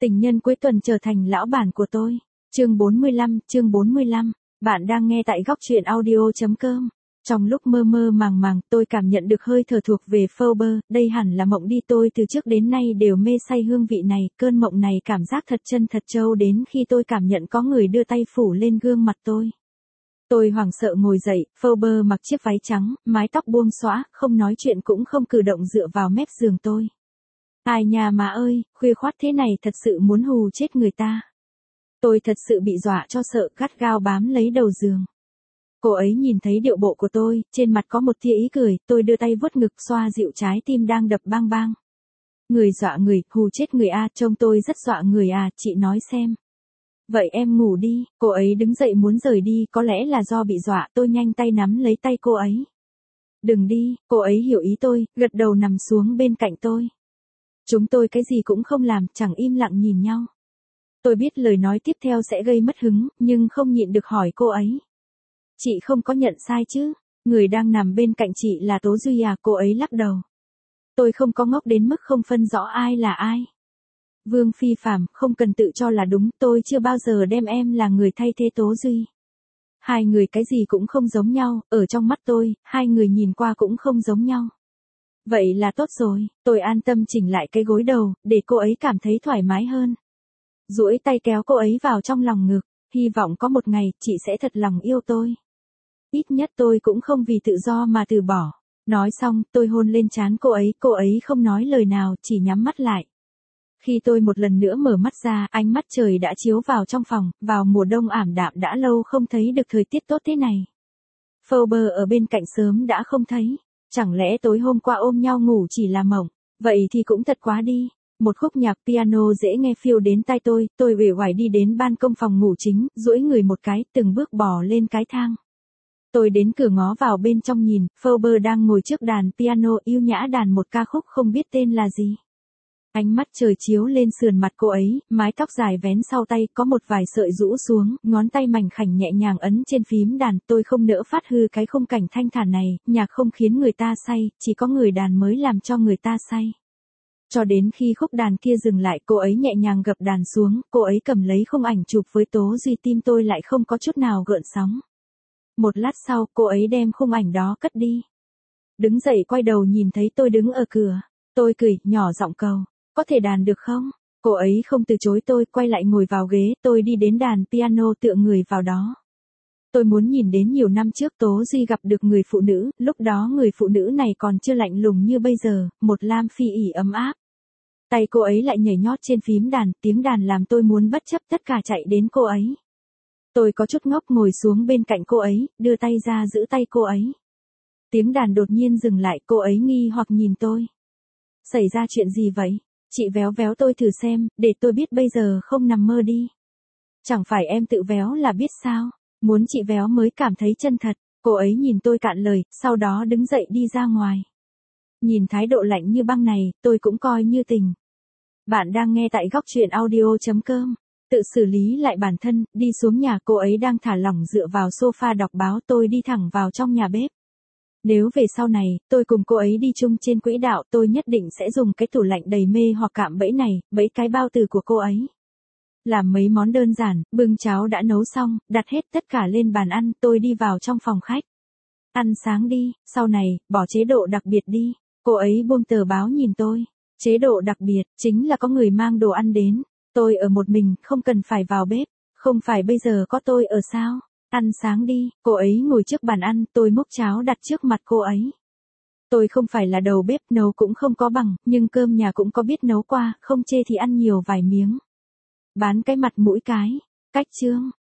Tình nhân cuối tuần trở thành lão bản của tôi. Chương 45. Bạn đang nghe tại góc truyện audio.com. Trong lúc mơ mơ màng màng, tôi cảm nhận được hơi thở thuộc về Forever, đây hẳn là mộng đi, tôi từ trước đến nay đều mê say hương vị này, cơn mộng này cảm giác thật chân thật trâu đến khi tôi cảm nhận có người đưa tay phủ lên gương mặt tôi. Tôi hoảng sợ ngồi dậy, Forever mặc chiếc váy trắng, mái tóc buông xõa, không nói chuyện cũng không cử động dựa vào mép giường tôi. Ai nhà mà ơi, khuya khoắt thế này thật sự muốn hù chết người ta. Tôi thật sự bị dọa cho sợ, gắt gao bám lấy đầu giường. Cô ấy nhìn thấy điệu bộ của tôi, trên mặt có một tia ý cười, tôi đưa tay vuốt ngực xoa dịu trái tim đang đập bang bang. Người dọa người, hù chết người à, trông tôi rất dọa người à, chị nói xem. Vậy em ngủ đi, cô ấy đứng dậy muốn rời đi, có lẽ là do bị dọa, tôi nhanh tay nắm lấy tay cô ấy. Đừng đi, cô ấy hiểu ý tôi, gật đầu nằm xuống bên cạnh tôi. Chúng tôi cái gì cũng không làm, chẳng im lặng nhìn nhau. Tôi biết lời nói tiếp theo sẽ gây mất hứng, nhưng không nhịn được hỏi cô ấy. Chị không có nhận sai chứ? Người đang nằm bên cạnh chị là Tố Duy à? Cô ấy lắc đầu. Tôi không có ngốc đến mức không phân rõ ai là ai. Vương Phi Phạm, không cần tự cho là đúng, tôi chưa bao giờ đem em là người thay thế Tố Duy. Hai người cái gì cũng không giống nhau, ở trong mắt tôi, hai người nhìn qua cũng không giống nhau. Vậy là tốt rồi, tôi an tâm chỉnh lại cái gối đầu, để cô ấy cảm thấy thoải mái hơn. Duỗi tay kéo cô ấy vào trong lòng ngực, hy vọng có một ngày, chị sẽ thật lòng yêu tôi. Ít nhất tôi cũng không vì tự do mà từ bỏ. Nói xong, tôi hôn lên trán cô ấy không nói lời nào, chỉ nhắm mắt lại. Khi tôi một lần nữa mở mắt ra, ánh mắt trời đã chiếu vào trong phòng, vào mùa đông ảm đạm đã lâu không thấy được thời tiết tốt thế này. Forever ở bên cạnh sớm đã không thấy. Chẳng lẽ tối hôm qua ôm nhau ngủ chỉ là mộng, vậy thì cũng thật quá đi. Một khúc nhạc piano dễ nghe phiêu đến tai tôi uể oải đi đến ban công phòng ngủ chính, duỗi người một cái, từng bước bò lên cái thang. Tôi đến cửa ngó vào bên trong nhìn, Forever đang ngồi trước đàn piano yêu nhã đàn một ca khúc không biết tên là gì. Ánh mắt trời chiếu lên sườn mặt cô ấy, mái tóc dài vén sau tay, có một vài sợi rũ xuống, ngón tay mảnh khảnh nhẹ nhàng ấn trên phím đàn, tôi không nỡ phát hư cái khung cảnh thanh thản này, nhạc không khiến người ta say, chỉ có người đàn mới làm cho người ta say. Cho đến khi khúc đàn kia dừng lại, cô ấy nhẹ nhàng gập đàn xuống, cô ấy cầm lấy khung ảnh chụp với Tố Duy, tim tôi lại không có chút nào gợn sóng. Một lát sau, cô ấy đem khung ảnh đó cất đi. Đứng dậy quay đầu nhìn thấy tôi đứng ở cửa. Tôi cười, nhỏ giọng cầu. Có thể đàn được không? Cô ấy không từ chối tôi, quay lại ngồi vào ghế, tôi đi đến đàn piano tựa người vào đó. Tôi muốn nhìn đến nhiều năm trước Tố Duy gặp được người phụ nữ, lúc đó người phụ nữ này còn chưa lạnh lùng như bây giờ, một lam phi ỉ ấm áp. Tay cô ấy lại nhảy nhót trên phím đàn, tiếng đàn làm tôi muốn bất chấp tất cả chạy đến cô ấy. Tôi có chút ngốc ngồi xuống bên cạnh cô ấy, đưa tay ra giữ tay cô ấy. Tiếng đàn đột nhiên dừng lại, cô ấy nghi hoặc nhìn tôi. Xảy ra chuyện gì vậy? Chị véo véo tôi thử xem, để tôi biết bây giờ không nằm mơ đi. Chẳng phải em tự véo là biết sao? Muốn chị véo mới cảm thấy chân thật. Cô ấy nhìn tôi cạn lời, sau đó đứng dậy đi ra ngoài. Nhìn thái độ lạnh như băng này, tôi cũng coi như tình. Bạn đang nghe tại góc truyện audio.com. Tự xử lý lại bản thân, đi xuống nhà, cô ấy đang thả lỏng dựa vào sofa đọc báo, tôi đi thẳng vào trong nhà bếp. Nếu về sau này, tôi cùng cô ấy đi chung trên quỹ đạo, tôi nhất định sẽ dùng cái tủ lạnh đầy mê hoặc cạm bẫy này, bẫy cái bao tử của cô ấy. Làm mấy món đơn giản, bưng cháo đã nấu xong, đặt hết tất cả lên bàn ăn, tôi đi vào trong phòng khách. Ăn sáng đi, sau này, bỏ chế độ đặc biệt đi. Cô ấy buông tờ báo nhìn tôi. Chế độ đặc biệt, chính là có người mang đồ ăn đến. Tôi ở một mình, không cần phải vào bếp. Không phải bây giờ có tôi ở sao? Ăn sáng đi, cô ấy ngồi trước bàn ăn, tôi múc cháo đặt trước mặt cô ấy. Tôi không phải là đầu bếp, nấu cũng không có bằng, nhưng cơm nhà cũng có biết nấu qua, không chê thì ăn nhiều vài miếng. Bán cái mặt mũi cái. Cách chương.